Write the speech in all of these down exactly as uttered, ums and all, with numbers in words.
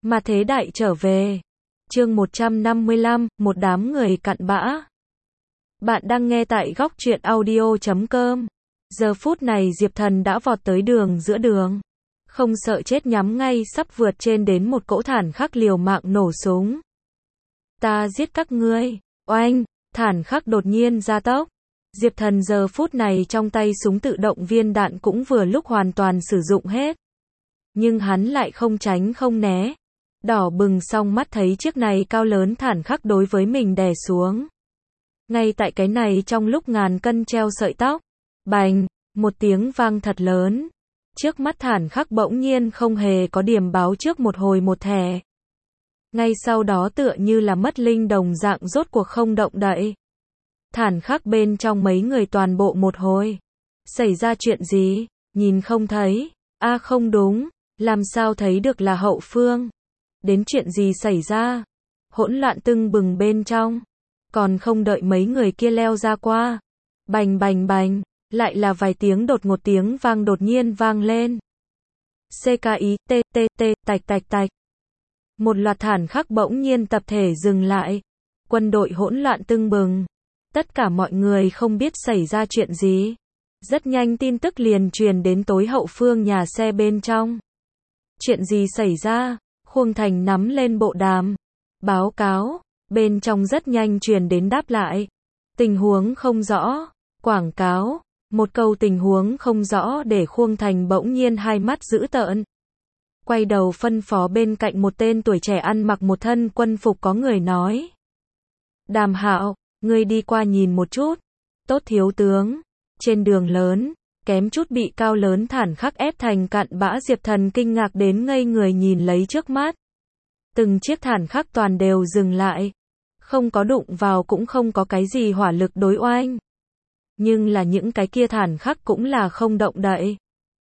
Mà thế đại trở về. Chương một trăm năm mươi lăm, một đám người cặn bã. Bạn đang nghe tại góc truyện audio chấm com. Giờ phút này Diệp Thần đã vọt tới đường giữa đường. Không sợ chết nhắm ngay sắp vượt trên đến một cỗ thản khắc liều mạng nổ súng. Ta giết các ngươi. Oanh, thản khắc đột nhiên ra tốc. Diệp Thần giờ phút này trong tay súng tự động viên đạn cũng vừa lúc hoàn toàn sử dụng hết. Nhưng hắn lại không tránh không né. Đỏ bừng song mắt thấy chiếc này cao lớn thản khắc đối với mình đè xuống. Ngay tại cái này trong lúc ngàn cân treo sợi tóc. Bành, một tiếng vang thật lớn. Trước mắt thản khắc bỗng nhiên không hề có điểm báo trước một hồi một thẻ. Ngay sau đó tựa như là mất linh đồng dạng rốt cuộc không động đậy. Thản khắc bên trong mấy người toàn bộ một hồi. Xảy ra chuyện gì? Nhìn không thấy. A à không đúng. Làm sao thấy được là hậu phương? Đến chuyện gì xảy ra? Hỗn loạn tưng bừng bên trong. Còn không đợi mấy người kia leo ra qua. Bành bành bành. Lại là vài tiếng đột ngột tiếng vang đột nhiên vang lên. xê ca i, T, T, T, tạch tạch tạch. Một loạt thản khắc bỗng nhiên tập thể dừng lại. Quân đội hỗn loạn tưng bừng. Tất cả mọi người không biết xảy ra chuyện gì. Rất nhanh tin tức liền truyền đến tối hậu phương nhà xe bên trong. Chuyện gì xảy ra? Khuông Thành nắm lên bộ đàm. Báo cáo. Bên trong rất nhanh truyền đến đáp lại. Tình huống không rõ. Quảng cáo. Một câu tình huống không rõ để Khuông Thành bỗng nhiên hai mắt dữ tợn. Quay đầu phân phó bên cạnh một tên tuổi trẻ ăn mặc một thân quân phục có người nói. Đàm Hạo, ngươi đi qua nhìn một chút. Tốt thiếu tướng. Trên đường lớn, kém chút bị cao lớn thản khắc ép thành cặn bã Diệp Thần kinh ngạc đến ngây người nhìn lấy trước mắt. Từng chiếc thản khắc toàn đều dừng lại. Không có đụng vào cũng không có cái gì hỏa lực đối oanh. Nhưng là những cái kia thản khắc cũng là không động đậy.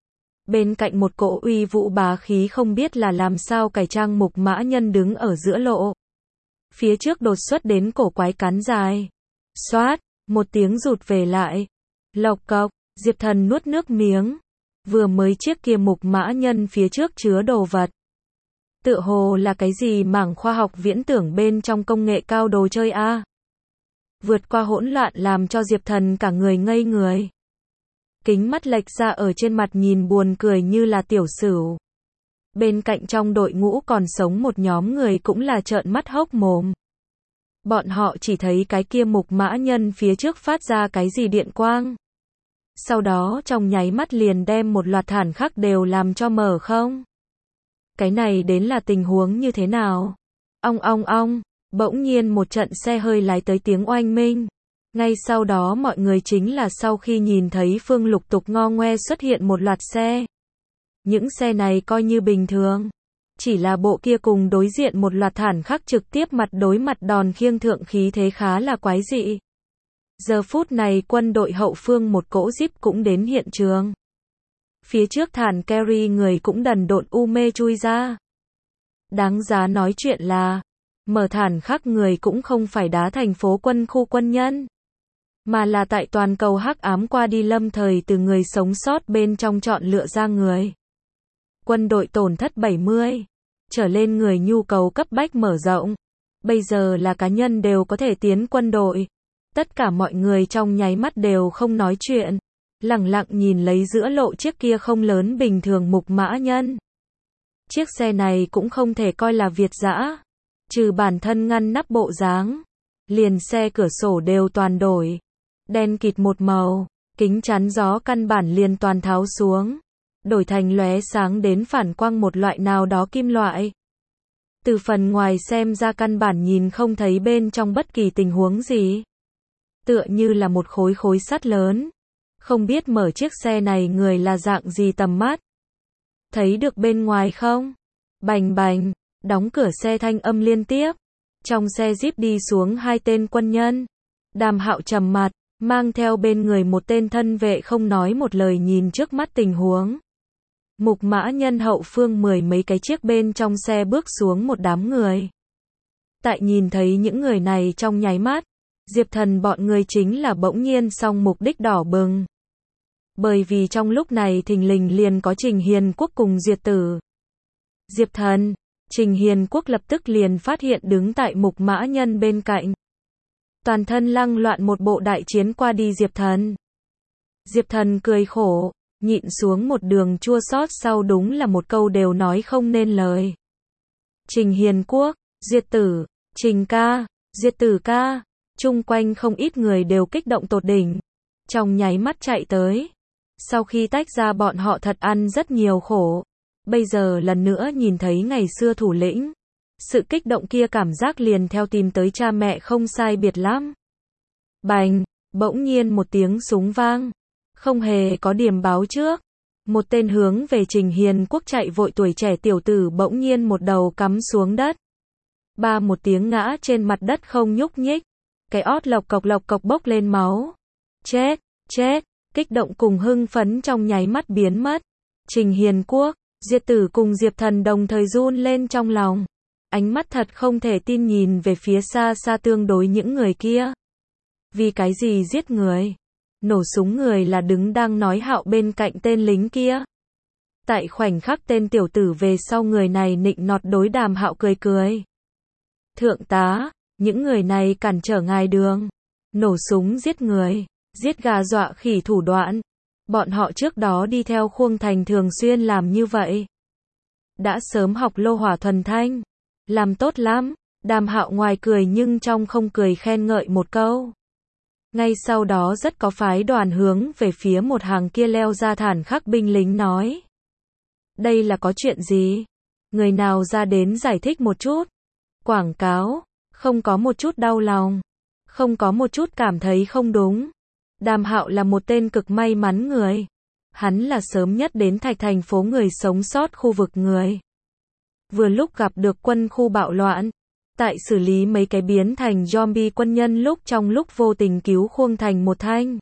Bên cạnh một cỗ uy vũ bá khí không biết là làm sao cải trang mục mã nhân đứng ở giữa lộ. Phía trước đột xuất đến cổ quái cắn dài. Xoát, một tiếng rụt về lại. Lộc cộc, Diệp Thần nuốt nước miếng. Vừa mới chiếc kia mục mã nhân phía trước chứa đồ vật. Tựa hồ là cái gì mảng khoa học viễn tưởng bên trong công nghệ cao đồ chơi a. À? Vượt qua hỗn loạn làm cho Diệp Thần cả người ngây người. Kính mắt lệch ra ở trên mặt nhìn buồn cười như là tiểu sửu. Bên cạnh trong đội ngũ còn sống một nhóm người cũng là trợn mắt hốc mồm. Bọn họ chỉ thấy cái kia mục mã nhân phía trước phát ra cái gì điện quang. Sau đó trong nháy mắt liền đem một loạt thản khắc đều làm cho mở không. Cái này đến là tình huống như thế nào? Ong ong ong, bỗng nhiên một trận xe hơi lái tới tiếng oanh minh. Ngay sau đó mọi người chính là sau khi nhìn thấy Phương lục tục ngo ngoe xuất hiện một loạt xe. Những xe này coi như bình thường. Chỉ là bộ kia cùng đối diện một loạt thản khắc trực tiếp mặt đối mặt đòn khiêng thượng khí thế khá là quái dị. Giờ phút này quân đội hậu phương một cỗ Jeep cũng đến hiện trường. Phía trước thản carry người cũng đần độn u mê chui ra. Đáng giá nói chuyện là, mở thản khắc người cũng không phải đá thành phố quân khu quân nhân. Mà là tại toàn cầu hắc ám qua đi lâm thời từ người sống sót bên trong chọn lựa ra người. Quân đội tổn thất bảy mươi. Trở lên người nhu cầu cấp bách mở rộng. Bây giờ là cá nhân đều có thể tiến quân đội. Tất cả mọi người trong nháy mắt đều không nói chuyện. Lẳng lặng nhìn lấy giữa lộ chiếc kia không lớn bình thường mục mã nhân. Chiếc xe này cũng không thể coi là Việt dã. Trừ bản thân ngăn nắp bộ dáng. Liền xe cửa sổ đều toàn đổi. Đen kịt một màu. Kính chắn gió căn bản liền toàn tháo xuống. Đổi thành lóe sáng đến phản quang một loại nào đó kim loại. Từ phần ngoài xem ra căn bản nhìn không thấy bên trong bất kỳ tình huống gì. Tựa như là một khối khối sắt lớn. Không biết mở chiếc xe này người là dạng gì tầm mắt. Thấy được bên ngoài không? Bành bành, đóng cửa xe thanh âm liên tiếp. Trong xe Jeep đi xuống hai tên quân nhân. Đàm Hạo trầm mặt, mang theo bên người một tên thân vệ không nói một lời nhìn trước mắt tình huống. Mục mã nhân hậu phương mười mấy cái chiếc bên trong xe bước xuống một đám người. Tại nhìn thấy những người này trong nháy mắt, Diệp Thần bọn người chính là bỗng nhiên xong mục đích đỏ bừng. Bởi vì trong lúc này thình lình liền có Trình Hiền Quốc cùng Duyệt Tử. Diệp Thần, Trình Hiền Quốc lập tức liền phát hiện đứng tại Mục Mã Nhân bên cạnh. Toàn thân lăng loạn một bộ đại chiến qua đi Diệp Thần. Diệp Thần cười khổ, nhịn xuống một đường chua xót sau đúng là một câu đều nói không nên lời. Trình Hiền Quốc, Diệt Tử, Trình ca, Diệt Tử ca, chung quanh không ít người đều kích động tột đỉnh. Trong nháy mắt chạy tới. Sau khi tách ra bọn họ thật ăn rất nhiều khổ. Bây giờ lần nữa nhìn thấy ngày xưa thủ lĩnh. Sự kích động kia cảm giác liền theo tìm tới cha mẹ không sai biệt lắm. Bành, bỗng nhiên một tiếng súng vang. Không hề có điểm báo trước. Một tên hướng về Trình Hiền Quốc chạy vội tuổi trẻ tiểu tử bỗng nhiên một đầu cắm xuống đất. Ba một tiếng ngã trên mặt đất không nhúc nhích. Cái ót lộc cộc lộc cộc bốc lên máu. Chết, chết, kích động cùng hưng phấn trong nháy mắt biến mất. Trình Hiền Quốc, Diệt Tử cùng Diệp Thần đồng thời run lên trong lòng. Ánh mắt thật không thể tin nhìn về phía xa xa tương đối những người kia. Vì cái gì giết người? Nổ súng người là đứng đang nói Hạo bên cạnh tên lính kia. Tại khoảnh khắc tên tiểu tử về sau người này nịnh nọt đối Đàm Hạo cười cười. Thượng tá, những người này cản trở ngài đường. Nổ súng giết người, giết gà dọa khỉ thủ đoạn. Bọn họ trước đó đi theo Khuông Thành thường xuyên làm như vậy. Đã sớm học lô hỏa thuần thanh. Làm tốt lắm. Đàm Hạo ngoài cười nhưng trong không cười khen ngợi một câu. Ngay sau đó rất có phái đoàn hướng về phía một hàng kia leo ra thản khắc binh lính nói. Đây là có chuyện gì? Người nào ra đến giải thích một chút? Quảng cáo, không có một chút đau lòng. Không có một chút cảm thấy không đúng. Đàm Hạo là một tên cực may mắn người. Hắn là sớm nhất đến Thạch thành phố người sống sót khu vực người. Vừa lúc gặp được quân khu bạo loạn. Tại xử lý mấy cái biến thành zombie quân nhân lúc trong lúc vô tình cứu Khuông Thành một thanh.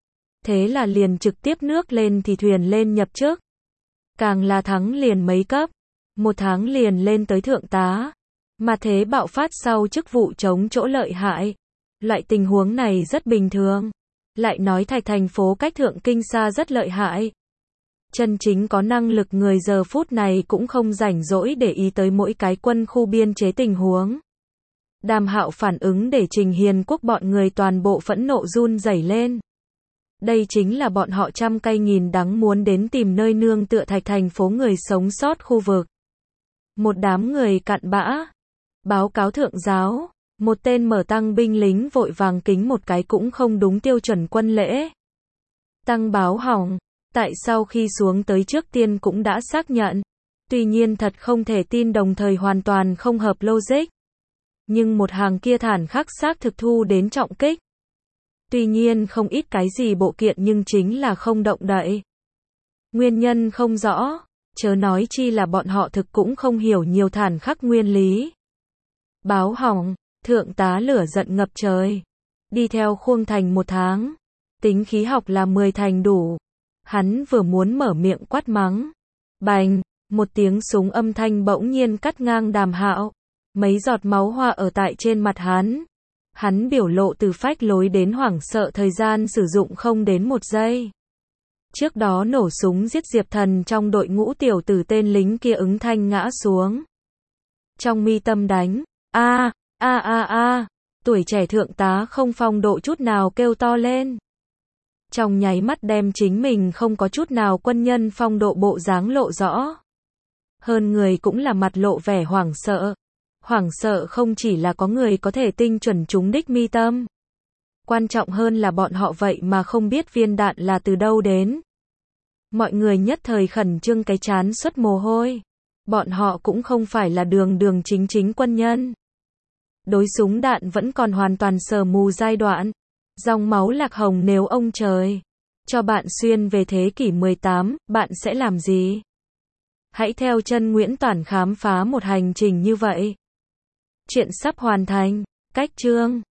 Thế là liền trực tiếp nước lên thì thuyền lên nhập chức. Càng là thắng liền mấy cấp. Một tháng liền lên tới thượng tá. Mà thế bạo phát sau chức vụ chống chỗ lợi hại. Loại tình huống này rất bình thường. Lại nói Thạch thành phố cách Thượng Kinh xa rất lợi hại. Chân chính có năng lực người giờ phút này cũng không rảnh rỗi để ý tới mỗi cái quân khu biên chế tình huống. Đàm Hạo phản ứng để Trình Hiền Quốc bọn người toàn bộ phẫn nộ run rẩy lên. Đây chính là bọn họ trăm cay nghìn đắng muốn đến tìm nơi nương tựa Thạch thành phố người sống sót khu vực. Một đám người cặn bã. Báo cáo thượng giáo. Một tên mở tăng binh lính vội vàng kính một cái cũng không đúng tiêu chuẩn quân lễ. Tăng báo hỏng. Tại sau khi xuống tới trước tiên cũng đã xác nhận. Tuy nhiên thật không thể tin đồng thời hoàn toàn không hợp logic. Nhưng một hàng kia thản khắc xác thực thu đến trọng kích. Tuy nhiên không ít cái gì bộ kiện nhưng chính là không động đậy. Nguyên nhân không rõ. Chớ nói chi là bọn họ thực cũng không hiểu nhiều thản khắc nguyên lý. Báo hỏng. Thượng tá lửa giận ngập trời. Đi theo Khuông Thành một tháng. Tính khí học là mười thành đủ. Hắn vừa muốn mở miệng quát mắng. Bành, một tiếng súng âm thanh bỗng nhiên cắt ngang Đàm Hạo. Mấy giọt máu hoa ở tại trên mặt hắn. Hắn biểu lộ từ phách lối đến hoảng sợ thời gian sử dụng không đến một giây. Trước đó nổ súng giết Diệp Thần trong đội ngũ tiểu tử tên lính kia ứng thanh ngã xuống. Trong mi tâm đánh. A, a a a, tuổi trẻ thượng tá không phong độ chút nào kêu to lên. Trong nháy mắt đem chính mình không có chút nào quân nhân phong độ bộ dáng lộ rõ. Hơn người cũng là mặt lộ vẻ hoảng sợ. Hoảng sợ không chỉ là có người có thể tinh chuẩn trúng đích mi tâm. Quan trọng hơn là bọn họ vậy mà không biết viên đạn là từ đâu đến. Mọi người nhất thời khẩn trương cái chán xuất mồ hôi. Bọn họ cũng không phải là đường đường chính chính quân nhân. Đối súng đạn vẫn còn hoàn toàn sờ mù giai đoạn. Dòng máu lạc hồng nếu ông trời cho bạn xuyên về thế kỷ mười tám, bạn sẽ làm gì? Hãy theo chân Nguyễn Toản khám phá một hành trình như vậy. Chuyện sắp hoàn thành. Cách chương